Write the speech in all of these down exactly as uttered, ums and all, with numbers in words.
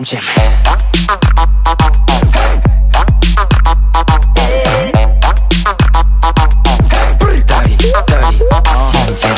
jam jam. Dirty, dirty, jam jam.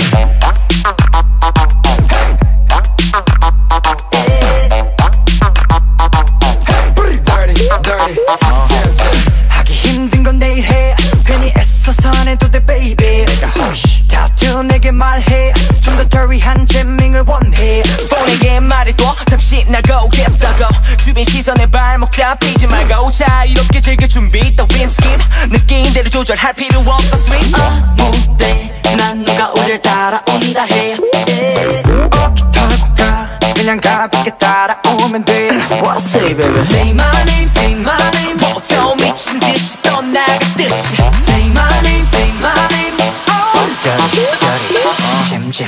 Dirty, dirty, jam jam. 하기 힘든 건 내일 해. 괜히 애써서 안 해도 돼 baby. 다투 내게 말해. 좀 더 dirty한 잼밍을 원해. 폰에게 말해도 잠시 나가오겠다고. 주변 시선에 발목 잡히지 말고 자유롭게 즐길 준비 따윈 skip. 느낌대로 조절할 필요 없어 sweet. 아무 때난 누가 우릴 따라온다 해. 어깨 털고 가 그냥 가볍게 따라오면 돼. What I say baby. Say my name, say my name. 보통 미친 듯이 떠나가듯이. Say my name, say my name. Oh dirty, dirty, jam jam.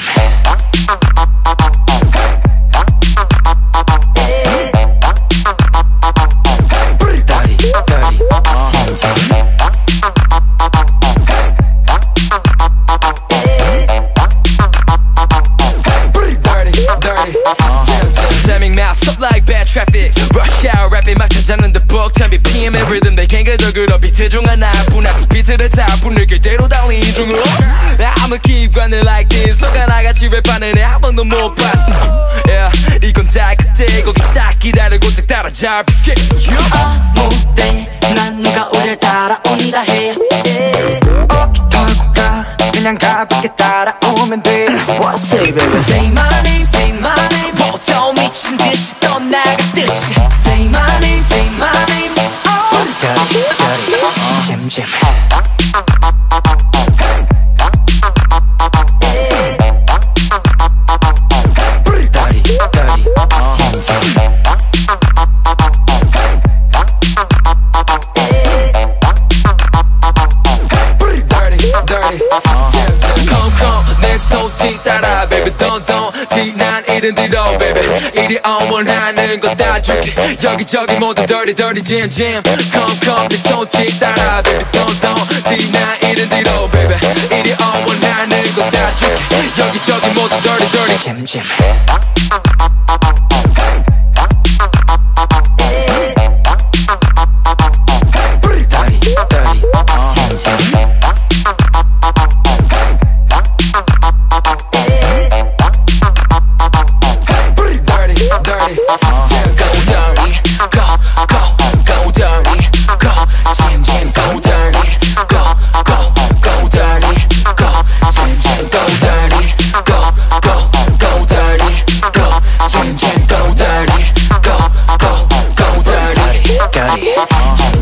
Up like bad traffic. Rush hour rapping 막 찾았는데 벅찬 비피엠의 rhythm 내 갱글더 그런 비트 중 하나뿐 아직 스피드를 타고 느낄 대로 달린 중으로 I'ma keep grinding like this. 손가락같이 랩하는 애 한 번도 못 봤지. Yeah, 이건 자극제 거기 딱 기다리고 딱 따라잡을게. 아무 때난 누가 우릴 따라온다 해. 어깨 털고 가 그냥 가볍게 따라오면 돼. What I say baby. Say my name, say my name. 보통 미친 듯이 떠나가듯이. Say my name, say my name. Oh dirty, dirty, jam jam. Dirty, dirty, jam jam. Dirty, dirty, jam jam. Come come 내 손짓 따라 baby don't don't 지난 일은 뒤로 baby 이리 on 원하는 건 다 줄게 여기저기 모두 dirty dirty jam jam. Come come 내 손짓 따라 baby don't don't 지난 일은 뒤로 baby 이리 on 원하는 건 다 줄게 여기저기 모두 dirty dirty jam jam. Dirty, dirty, jam jam. Dirty,